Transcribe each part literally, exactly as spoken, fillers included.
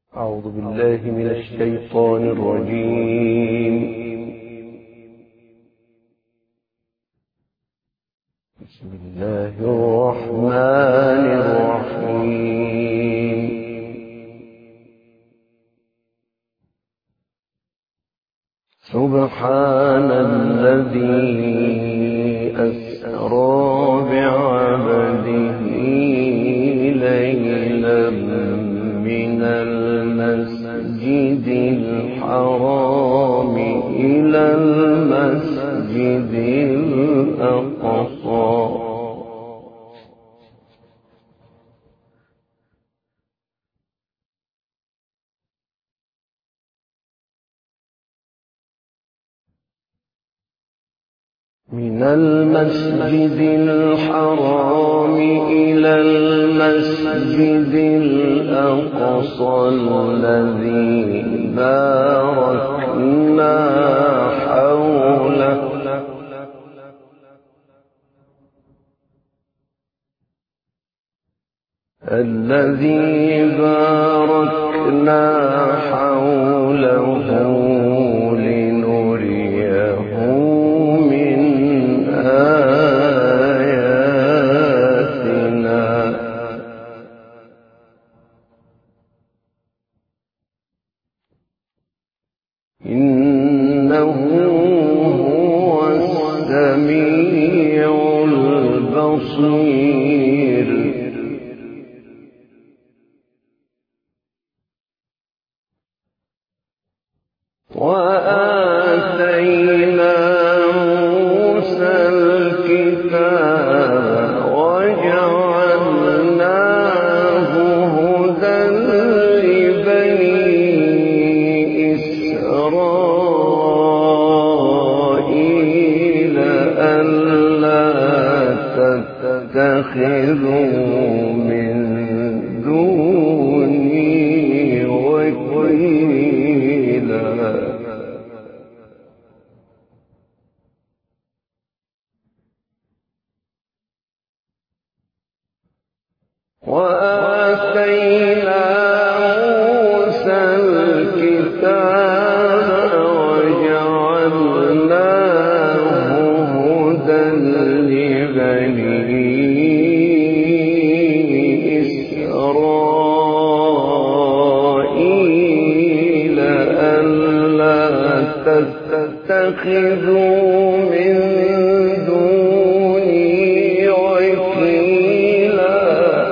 أعوذ بالله من الشيطان الرجيم. بسم الله الرحمن الرحيم. سبحان الذي أسرى بعبده ليلا من المسجد الحرام إلى المسجد الأقصى من المسجد الحرام إلى المسجد الأقصى الذي باركنا حوله الذي باركنا حوله لنريه من آياتنا إنه هو السميع البصير. وآتينا موسى الكتاب وجعلناه هدى لبني إسرائيل ألا تتخذوا من دوني وكيلا. وآتينا موسى الكتاب وجعلناه هدى لبني إسرائيل ألا تتخذوا من دوني وكيلا.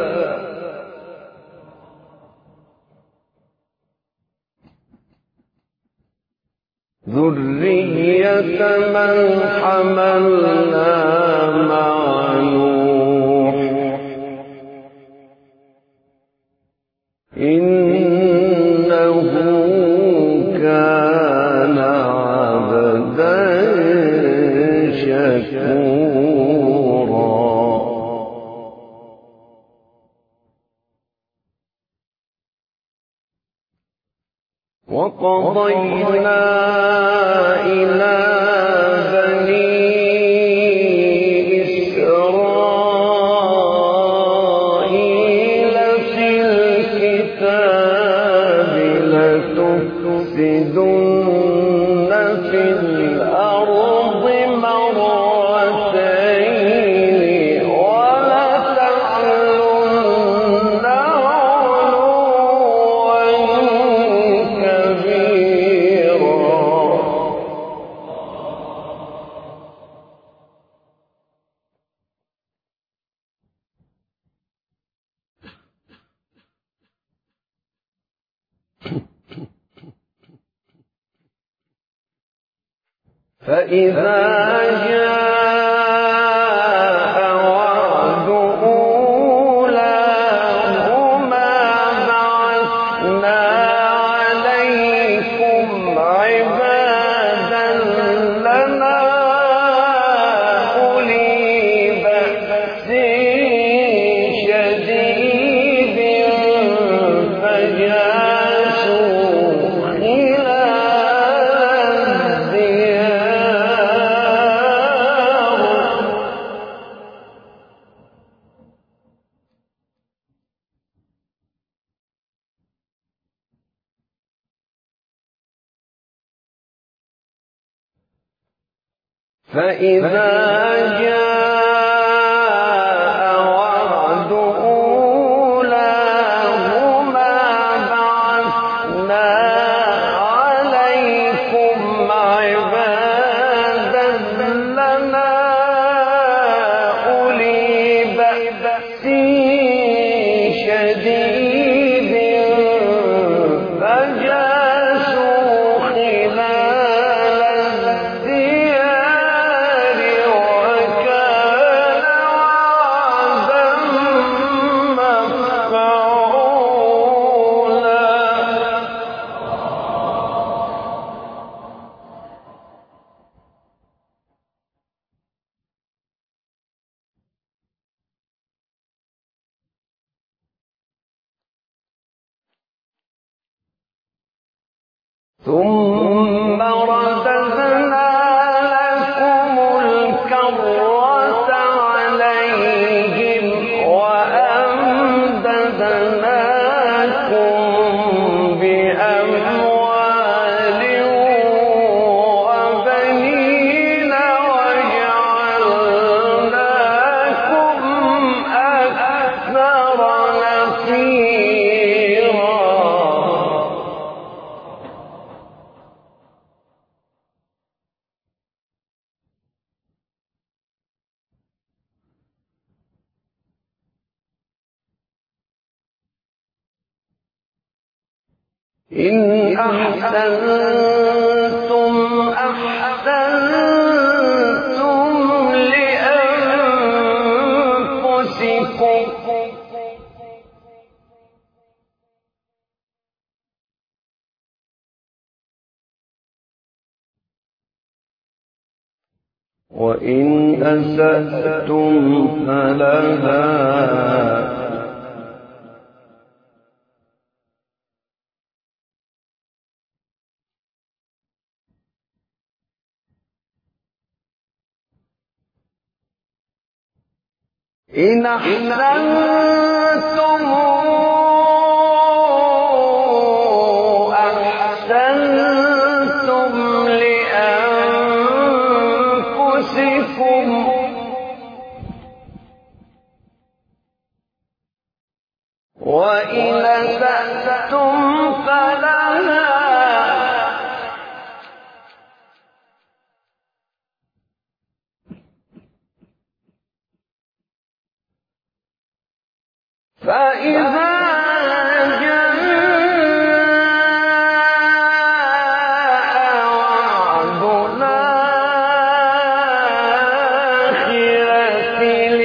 ذرية من حملنا مع نوح إنه كان عبدا شكورا. وقضينا إلى بني إسرائيل في الكتاب لتفسدن في الأرض مرتين ولتعلن علوا كبيرا. فإذا جاء وعد أولاهما بعثنا عليكم عبادا لنا أولي بأس شديد فجاسوا خلال الديار فإذا جاء وعد أولاهما بعثنا عليكم عبادا لنا أولي بأس شديد فجاسوا خلال الديار وكان وعدا مفعولا. ثم رددنا لكم الكرة عليهم وأمددناكم بأموال وبنين وجعلناكم أكثر نفيرا. إن أحسنتم أحسنتم لأنفسكم وإن أسأتم فلها. إن أحسنتم أحسنتم لأنفسكم وإن أسأتم فلها. فإذا جاء وعد الآخرة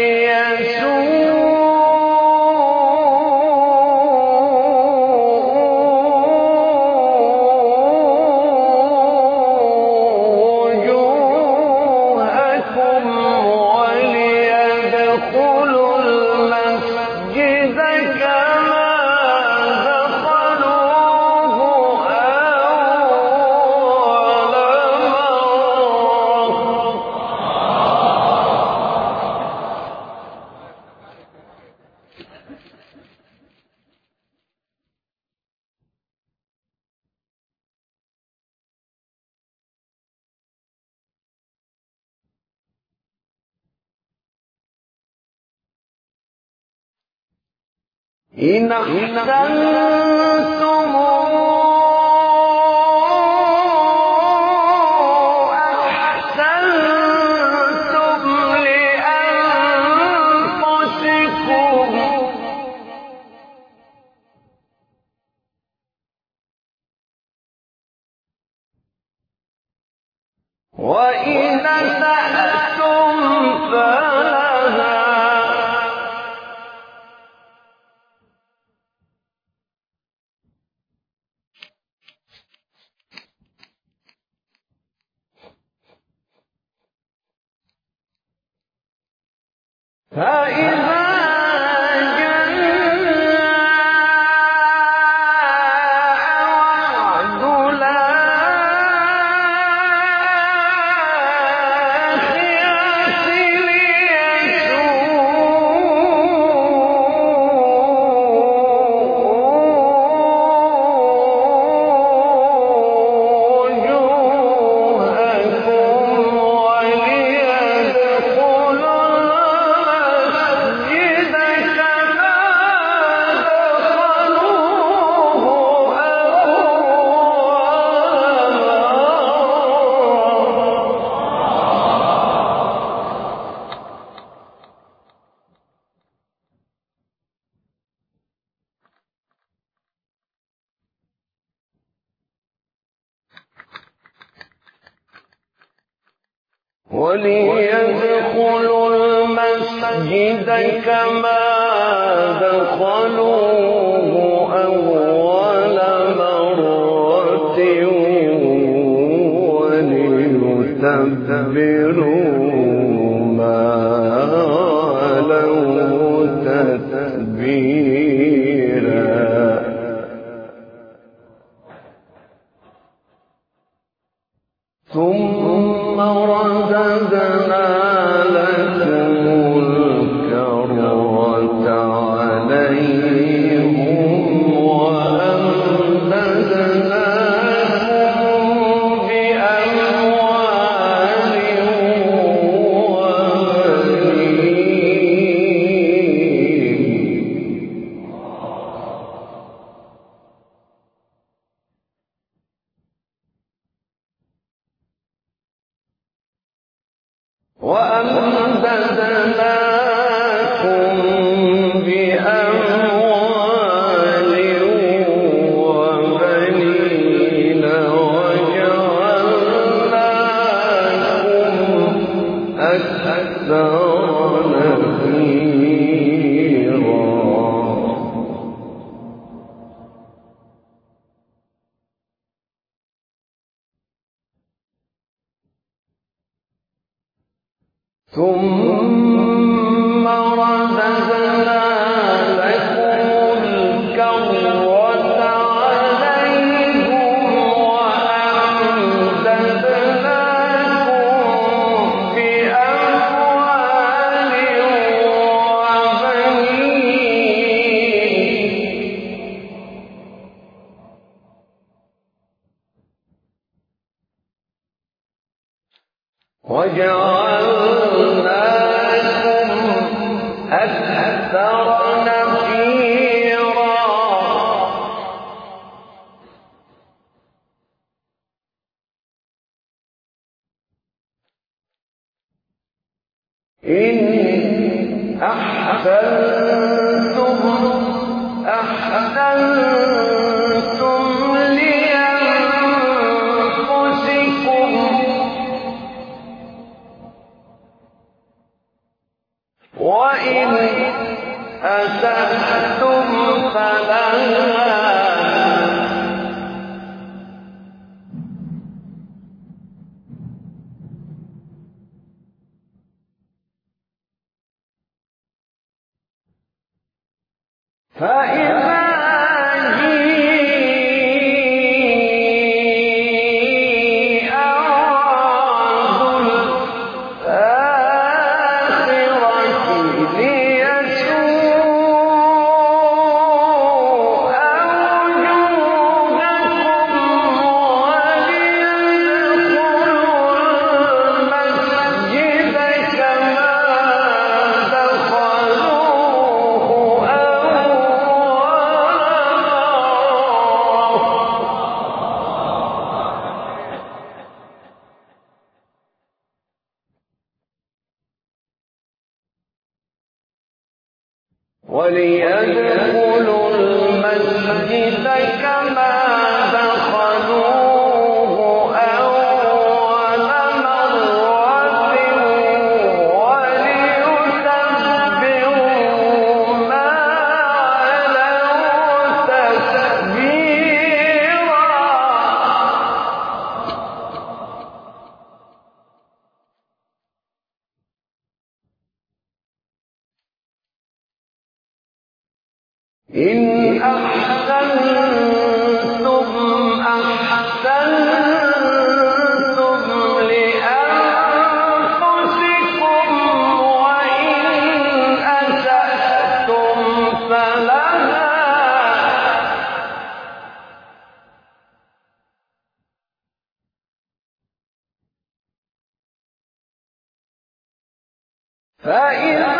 ليسوءوا وجوهكم وليدخلوا المسجد كما دخلوه أول إن أحسنتم أحسنتم لأنفسكم وإن أسأتم فلها. فإذا جاء وعد الآخرة ليسوءوا وجوهكم وليدخلوا المسجد كما دخلوه أول مرة وليتبروا ما علوا تتبيرا. ثم رددنا لكم الكرة عليهم وأمددناكم بأموال وأمددناكم بأموال وبنين وجعلناكم أكثر نفيرا. ثم رددنا لكم الكرة عليهم وأمددناكم بأموال وبنين وجعلناكم أكثر نفيرا. إن أحسنتم أحسنتم لأنفسكم وإن أسأتم فلها. فإذا جيء وعد الآخرة ليسوء وليدخلوا المسجد كما دخلوه أول مرة وليتبروا ما علوا تتبيرا. إن أحسنتم أحسنتم لأنفسكم وإن أسأتم فلها. فإذا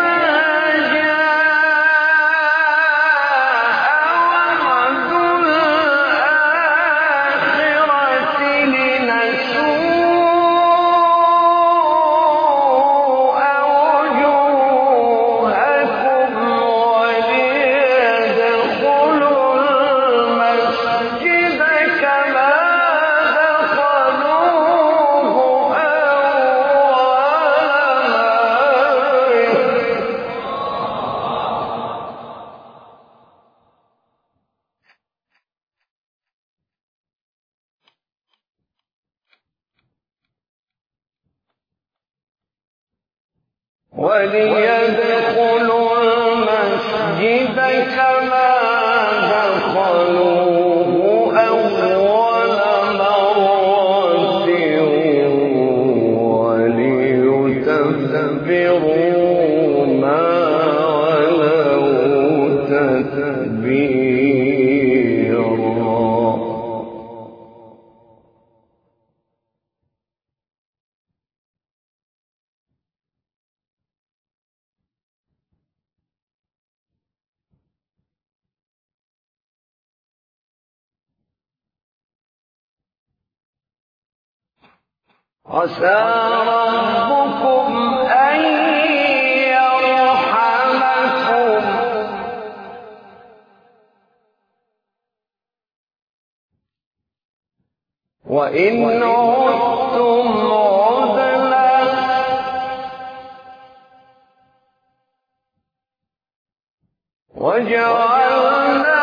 وليدخلوا المسجد كما دخلوه أول مرة وليتبروا ما علوا تتبيرا. عسى ربكم أن يرحمكم وإن عدتم عدنا وجعلنا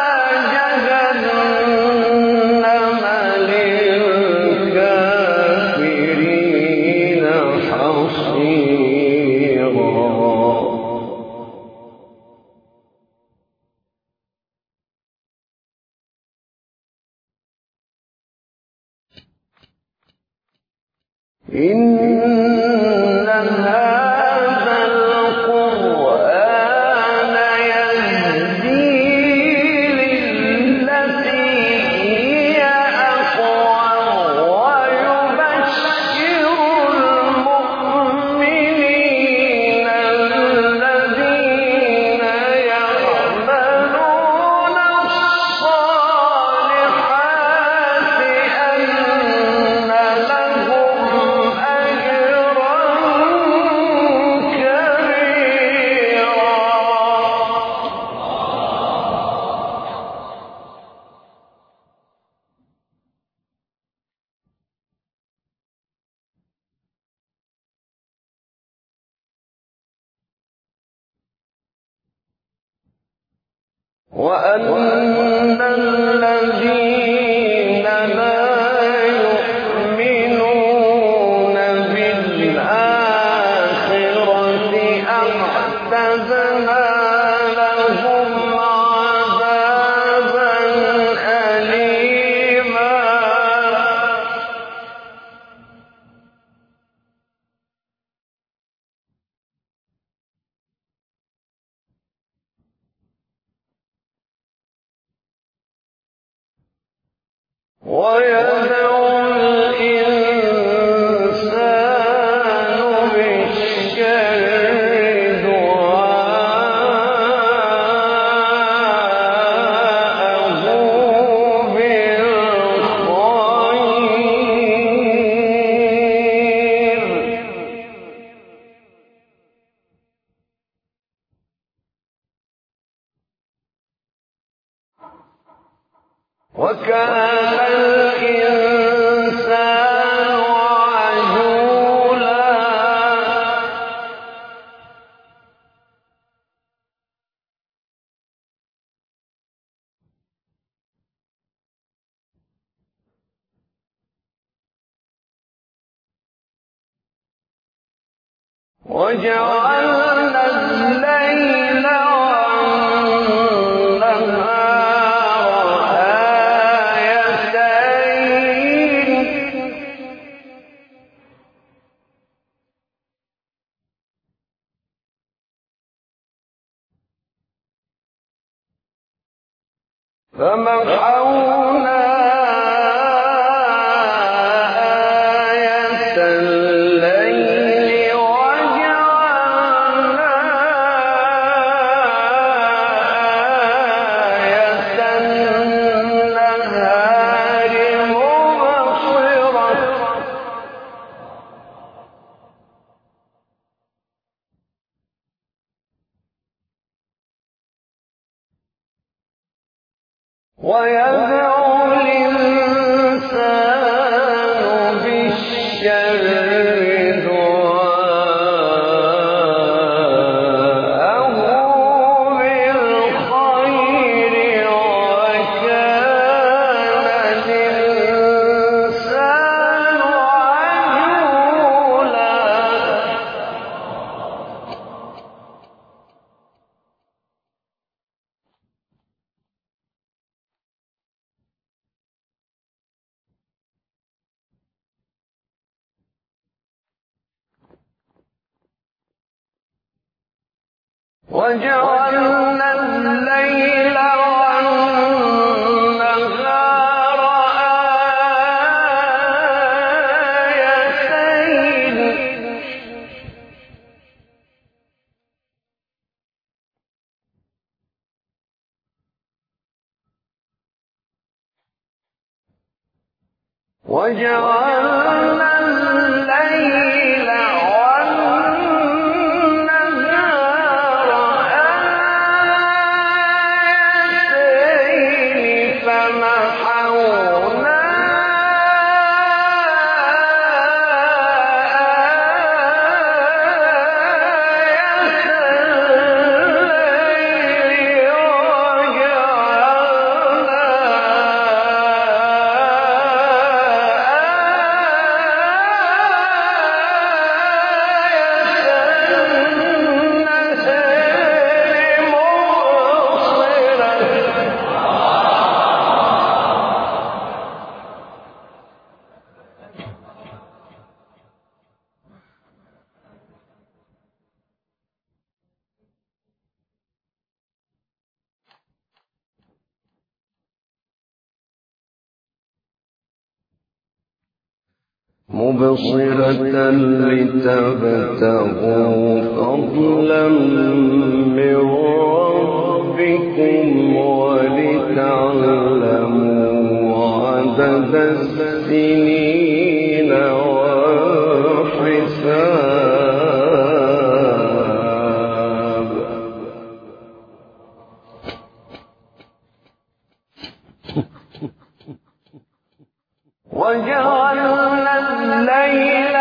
إن هذا القرآن يهدي للتي هي أقوم ويبشر المؤمنين الذين يعملون الصالحات أن وأن الذين لا يؤمنون بالآخرة أعتدنا لهم عذابا أليما. ويدعو الإنسان بالشر دعاءه بالخير وكان الإنسان عجولا. وجعلنا الليل والنهار آيتين فمحونا آية الليل وجعلنا آية النهار مبصرة ويدعو الإنسان بالشر دعاءه بالخير وكان الإنسان عجولا. وجعلنا الليل والنهار آيتين وجعلنا الليل والنهار آيتين فمحونا مبصرة لتبتغوا فضلا من ربكم ولتعلموا عدد السنين والحساب وجعلنا الليل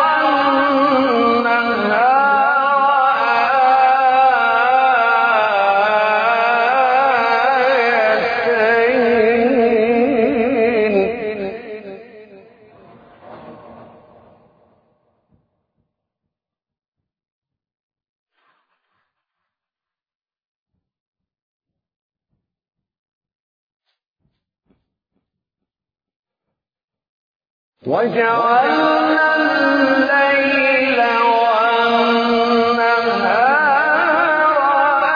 وجعلنا الليل والنهار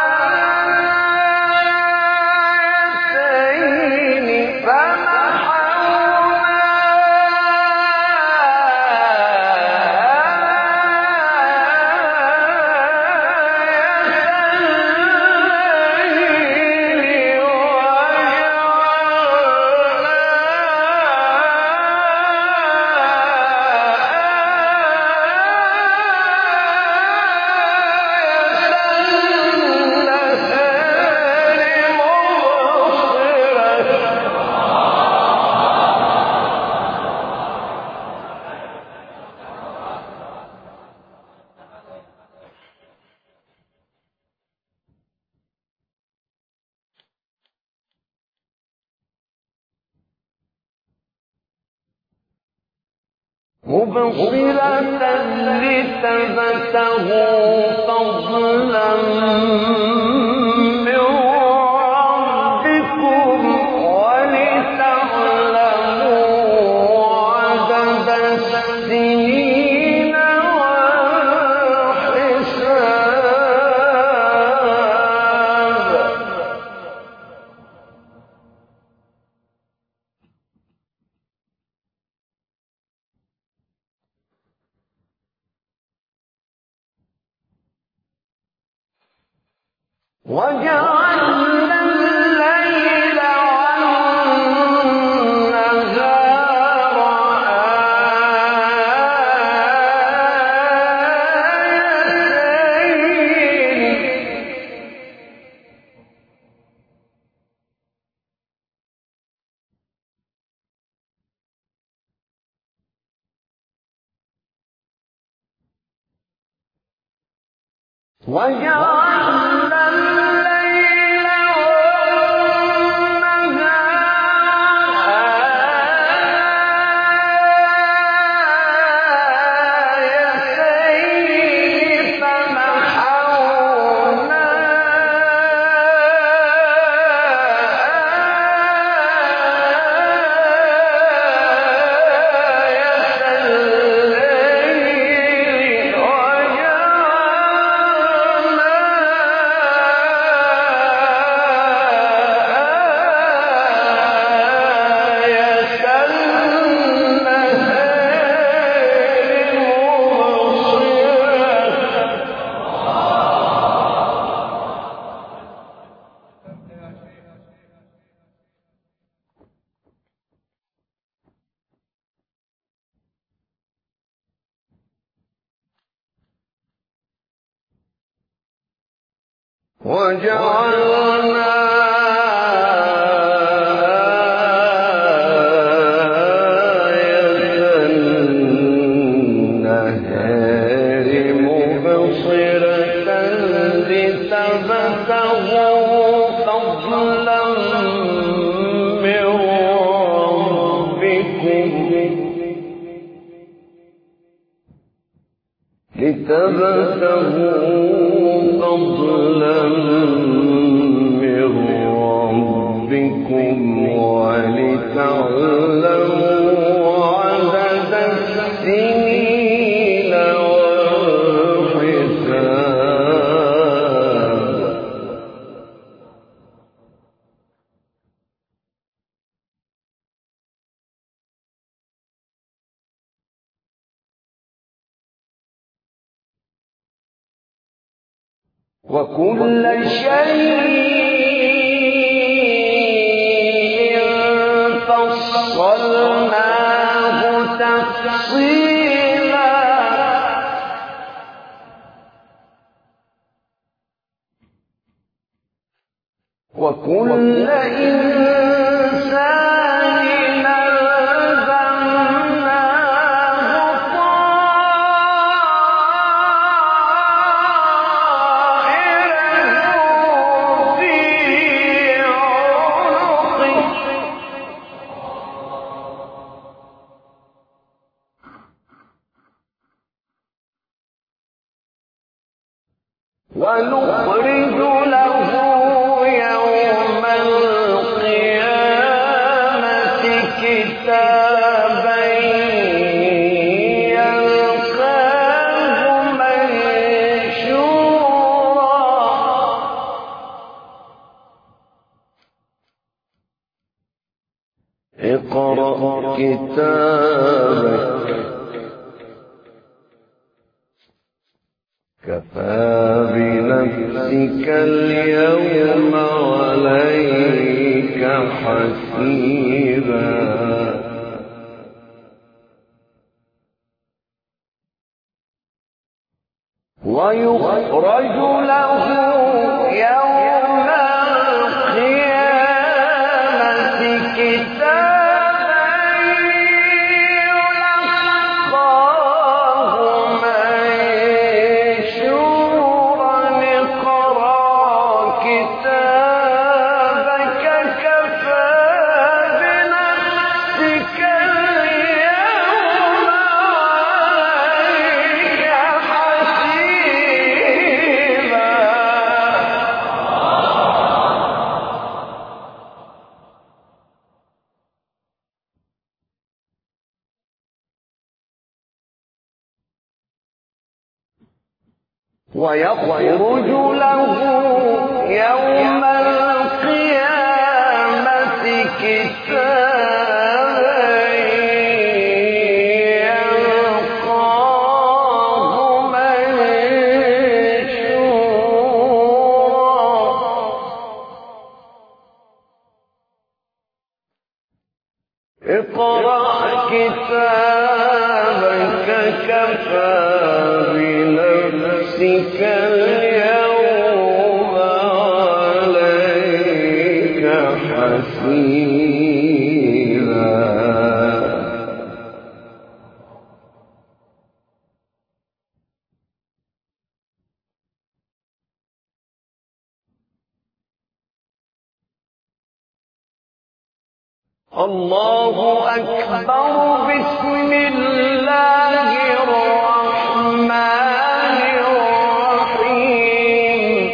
آيتين فمحونا مبصرة لتبتغوا فضلا من ربكم ولتعلموا عدد السنين والحساب وجعلنا الليل والنهار آيتين وجعلنا الليل والنهار وجعلنا لتبتغوا فضلا من ربكم ولتعلموا عدد السنين والحساب وكل شيء فصلناه تفصيلا وكل إنسان ألزمناه طائره في عنقه ونخرج له يوم القيامة كتابا يلقاه منشورا اقرأ كتابك كفى بنفسك اليوم عليك حسيبا ويخرج له يوم القيامة كتابا يلقاه منشورا اقرأ كتابك كفى بنفسك اليوم عليك حسيبا ويخرج له يوم القيامة كتابا يلقاه منشورا اقرأ كتابك كفى بنفسك اليوم عليك حسيبا الله أكبر بسم الله الرحمن الرحيم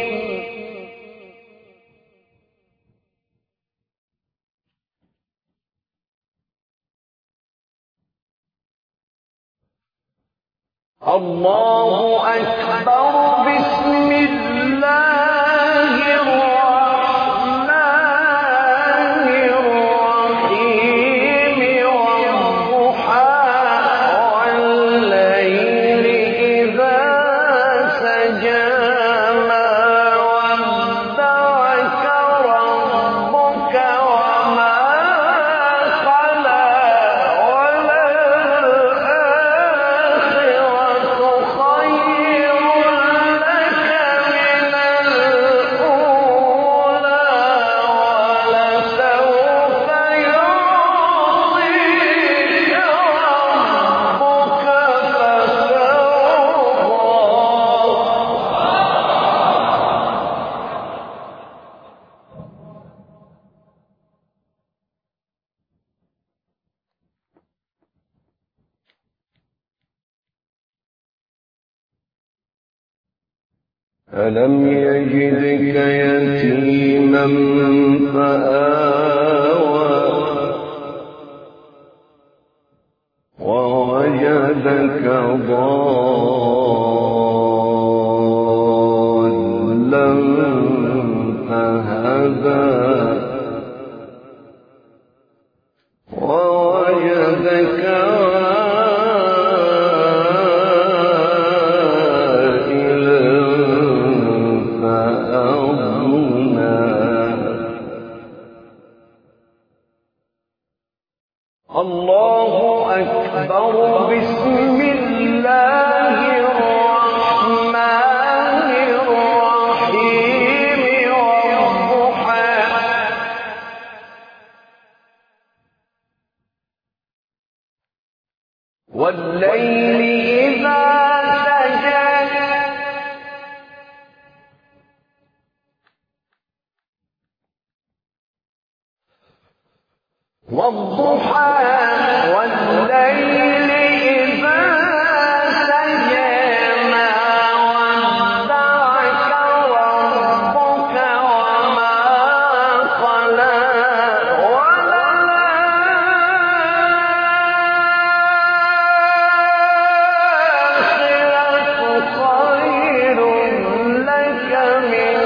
الله أكبر بسم الله الرحمن الرحيم والضحى والليل إذا سجى ما ودعك ربك وما قلى وللآخرة خير لك من ألم يجدك يتيما فآوى ووجدك ضالا فهدى ووجدك الله أكبر. بسم الله الرحمن الرحيم والضحى والليل إذا سجى والضحى والليل إذا سجى ما ودعك ربك وما قلى وللآخرة خير لك من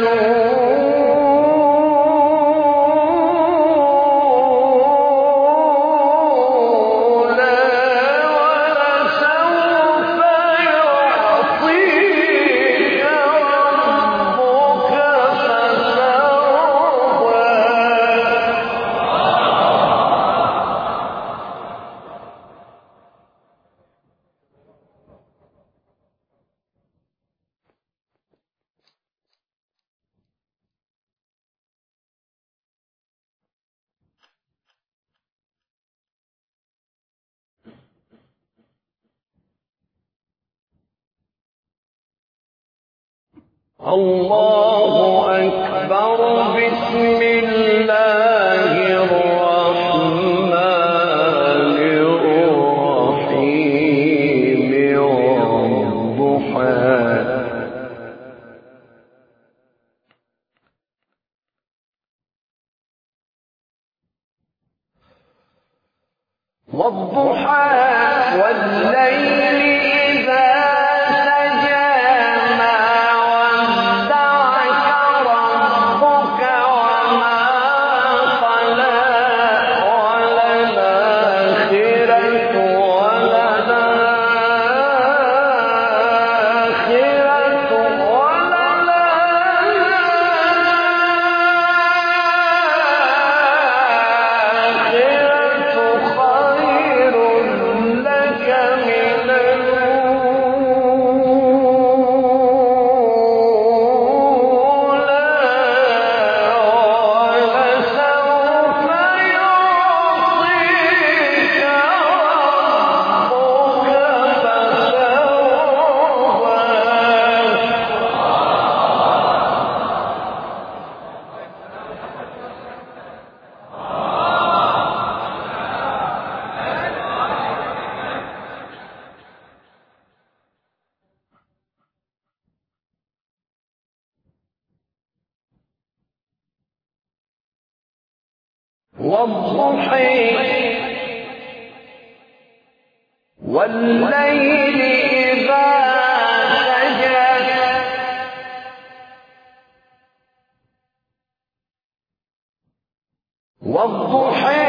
الله أكبر. بسم الله الرحمن الرحيم والضحى والضحى والليل إذا والضحى والليل إذا سجى والضحى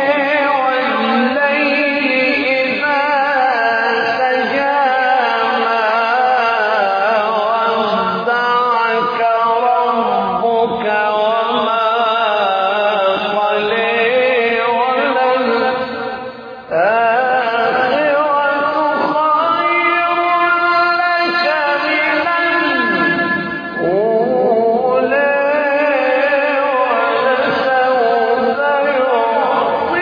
والليل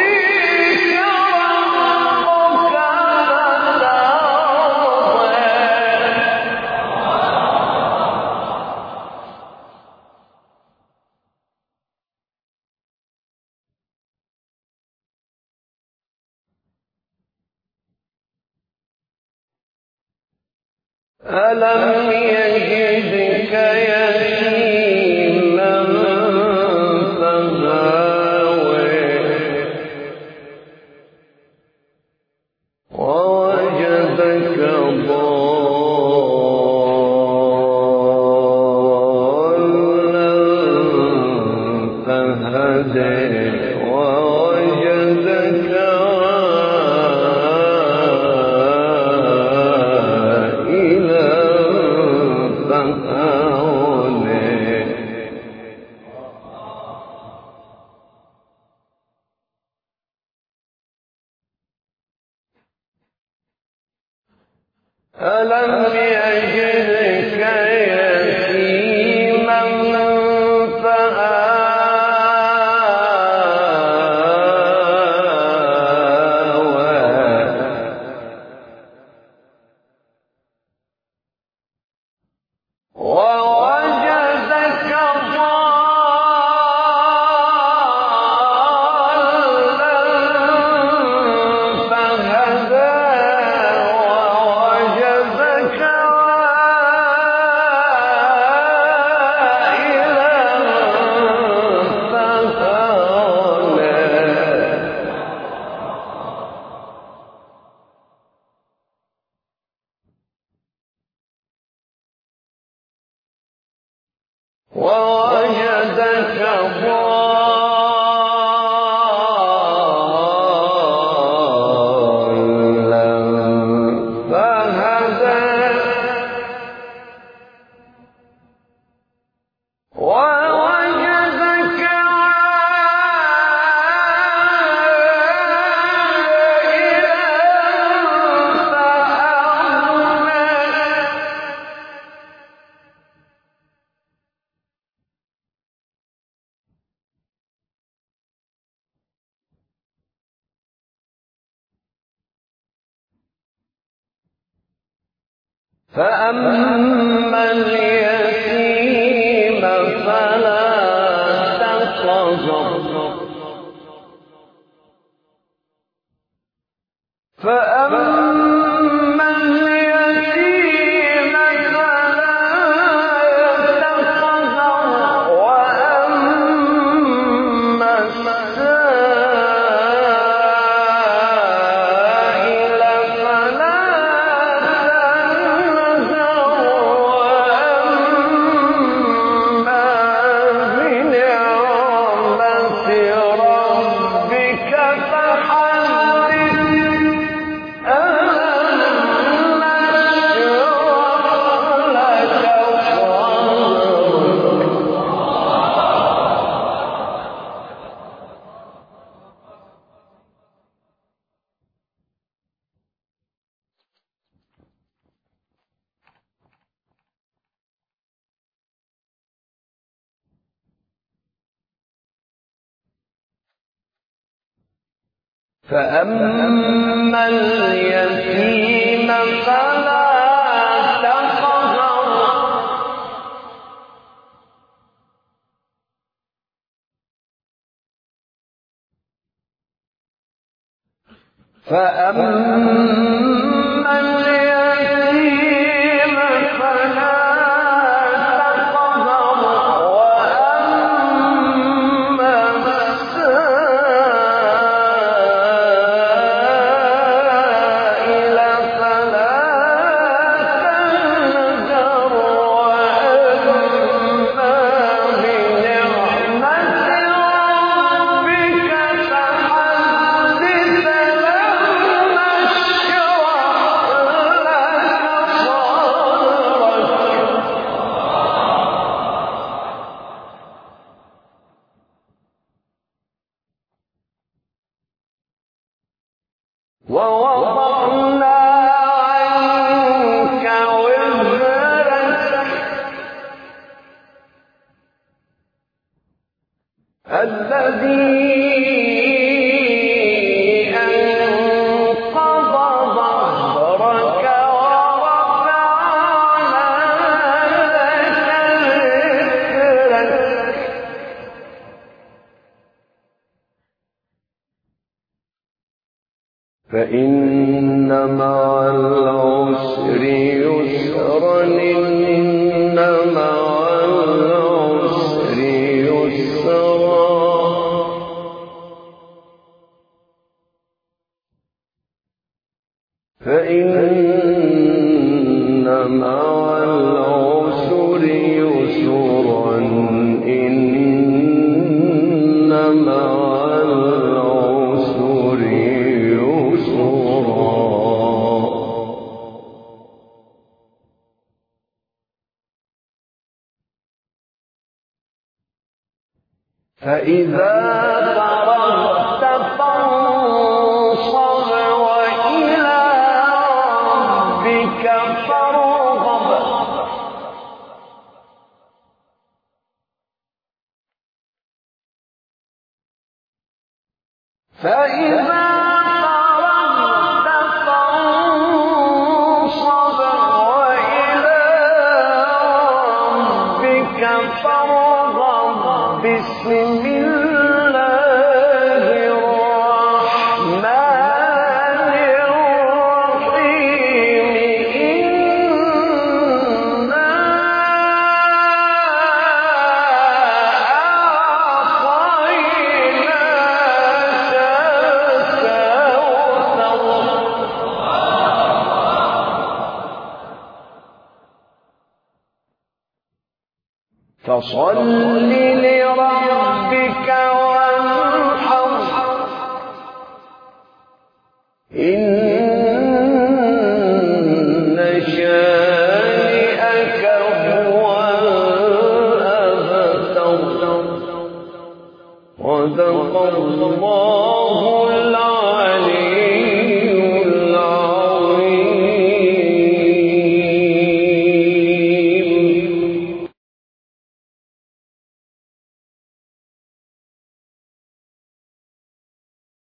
ألم يجدك يتيما فآوى ووجدك ضالا فهدى ووجدك ألم يجدك يتيما فآوى ووجدك ضالا فهدى ووجدك ضالا فهدى ووجدك فأما اليتيم فلا تقهر فأما اليتيم فلا تقهر وأما السائل فلا فأما اليتيم فلا تقهر فأما اليتيم فلا تقهر وأما السائل فلا تنهر وأما بنعمة ربك فحدث لما ووضعنا عنك وزرك الذي أنقض ظهرك ورفعنا لك ذكرك فإن مع العسر يسرا إن مع العسر يسرا فإن مع العسر يسرا إن مع العسر يسرا فإذا فرغت فانصب وإلى ربك فارغب فإذا فرغت فانصب وإلى ربك فارغب بسم الله الرحمن الرحيم إنا أعطيناك الكوثر فصل لربك وانحر إن